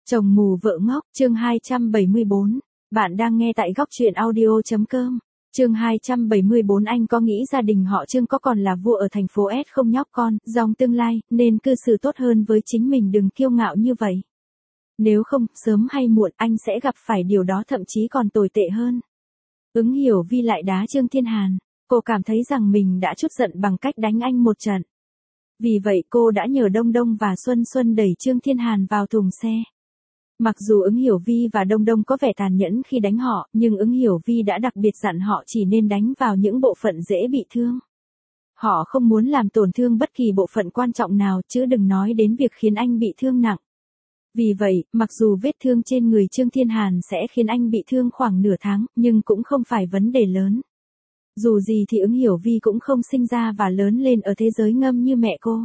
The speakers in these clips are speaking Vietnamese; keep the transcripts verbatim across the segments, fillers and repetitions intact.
Chồng mù vợ ngốc, chương hai trăm bảy mươi bốn. Bạn đang nghe tại góc truyện audio.com. Chương hai trăm bảy mươi bốn. Anh có nghĩ gia đình họ Trương có còn là vua ở thành phố S không nhóc con, dòng tương lai, nên cư xử tốt hơn với chính mình, đừng kiêu ngạo như vậy. Nếu không, sớm hay muộn anh sẽ gặp phải điều đó, thậm chí còn tồi tệ hơn. Ứng Hiểu Vi lại đá Trương Thiên Hàn. Cô cảm thấy rằng mình đã chút giận bằng cách đánh anh một trận. Vì vậy cô đã nhờ Đông Đông và Xuân Xuân đẩy Trương Thiên Hàn vào thùng xe. Mặc dù Ứng Hiểu Vi và Đông Đông có vẻ tàn nhẫn khi đánh họ, nhưng Ứng Hiểu Vi đã đặc biệt dặn họ chỉ nên đánh vào những bộ phận dễ bị thương. Họ không muốn làm tổn thương bất kỳ bộ phận quan trọng nào, chứ đừng nói đến việc khiến anh bị thương nặng. Vì vậy, mặc dù vết thương trên người Trương Thiên Hàn sẽ khiến anh bị thương khoảng nửa tháng, nhưng cũng không phải vấn đề lớn. Dù gì thì Ứng Hiểu Vi cũng không sinh ra và lớn lên ở thế giới ngâm như mẹ cô.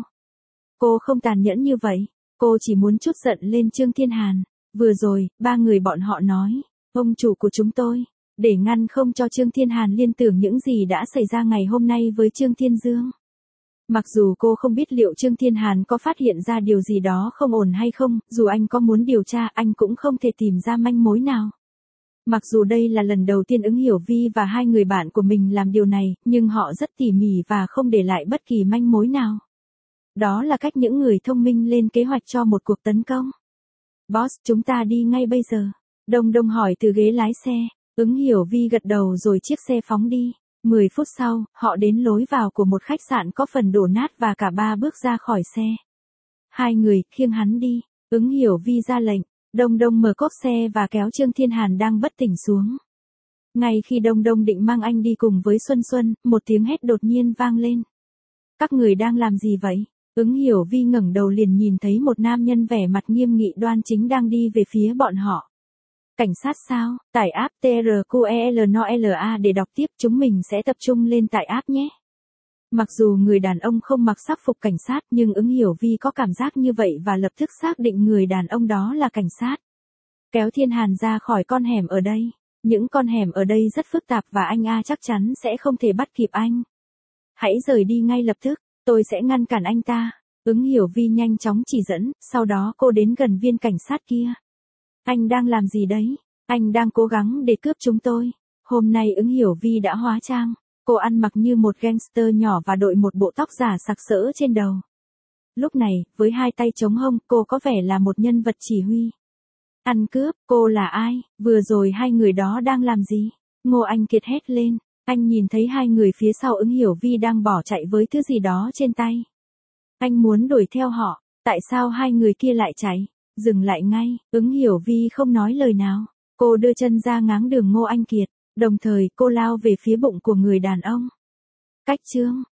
Cô không tàn nhẫn như vậy, cô chỉ muốn trút giận lên Trương Thiên Hàn. Vừa rồi, ba người bọn họ nói, ông chủ của chúng tôi, để ngăn không cho Trương Thiên Hàn liên tưởng những gì đã xảy ra ngày hôm nay với Trương Thiên Dương. Mặc dù cô không biết liệu Trương Thiên Hàn có phát hiện ra điều gì đó không ổn hay không, dù anh có muốn điều tra anh cũng không thể tìm ra manh mối nào. Mặc dù đây là lần đầu tiên Ứng Hiểu Vi và hai người bạn của mình làm điều này, nhưng họ rất tỉ mỉ và không để lại bất kỳ manh mối nào. Đó là cách những người thông minh lên kế hoạch cho một cuộc tấn công. Boss, chúng ta đi ngay bây giờ. Đông Đông hỏi từ ghế lái xe. Ứng Hiểu Vi gật đầu rồi chiếc xe phóng đi. Mười phút sau, họ đến lối vào của một khách sạn có phần đổ nát và cả ba bước ra khỏi xe. Hai người, khiêng hắn đi. Ứng Hiểu Vi ra lệnh. Đông Đông mở cốp xe và kéo Trương Thiên Hàn đang bất tỉnh xuống. Ngay khi Đông Đông định mang anh đi cùng với Xuân Xuân, một tiếng hét đột nhiên vang lên. Các người đang làm gì vậy? Ứng Hiểu Vi ngẩng đầu liền nhìn thấy một nam nhân vẻ mặt nghiêm nghị đoan chính đang đi về phía bọn họ. Cảnh sát sao? Tải app tê rờ quy e lờ en o lờ a để đọc tiếp, chúng mình sẽ tập trung lên tải app nhé. Mặc dù người đàn ông không mặc sắc phục cảnh sát, nhưng Ứng Hiểu Vi có cảm giác như vậy và lập tức xác định người đàn ông đó là cảnh sát. Kéo Thiên Hàn ra khỏi con hẻm ở đây. Những con hẻm ở đây rất phức tạp và anh A chắc chắn sẽ không thể bắt kịp anh. Hãy rời đi ngay lập tức, tôi sẽ ngăn cản anh ta. Ứng Hiểu Vi nhanh chóng chỉ dẫn, sau đó cô đến gần viên cảnh sát kia. Anh đang làm gì đấy? Anh đang cố gắng để cướp chúng tôi. Hôm nay Ứng Hiểu Vi đã hóa trang. Cô ăn mặc như một gangster nhỏ và đội một bộ tóc giả sặc sỡ trên đầu. Lúc này, với hai tay chống hông, cô có vẻ là một nhân vật chỉ huy. Ăn cướp, cô là ai? Vừa rồi hai người đó đang làm gì? Ngô Anh Kiệt hét lên. Anh nhìn thấy hai người phía sau Ứng Hiểu Vi đang bỏ chạy với thứ gì đó trên tay. Anh muốn đuổi theo họ. Tại sao hai người kia lại chạy? Dừng lại ngay. Ứng Hiểu Vi không nói lời nào. Cô đưa chân ra ngáng đường Ngô Anh Kiệt. Đồng thời cô lao về phía bụng của người đàn ông. Cách Trương,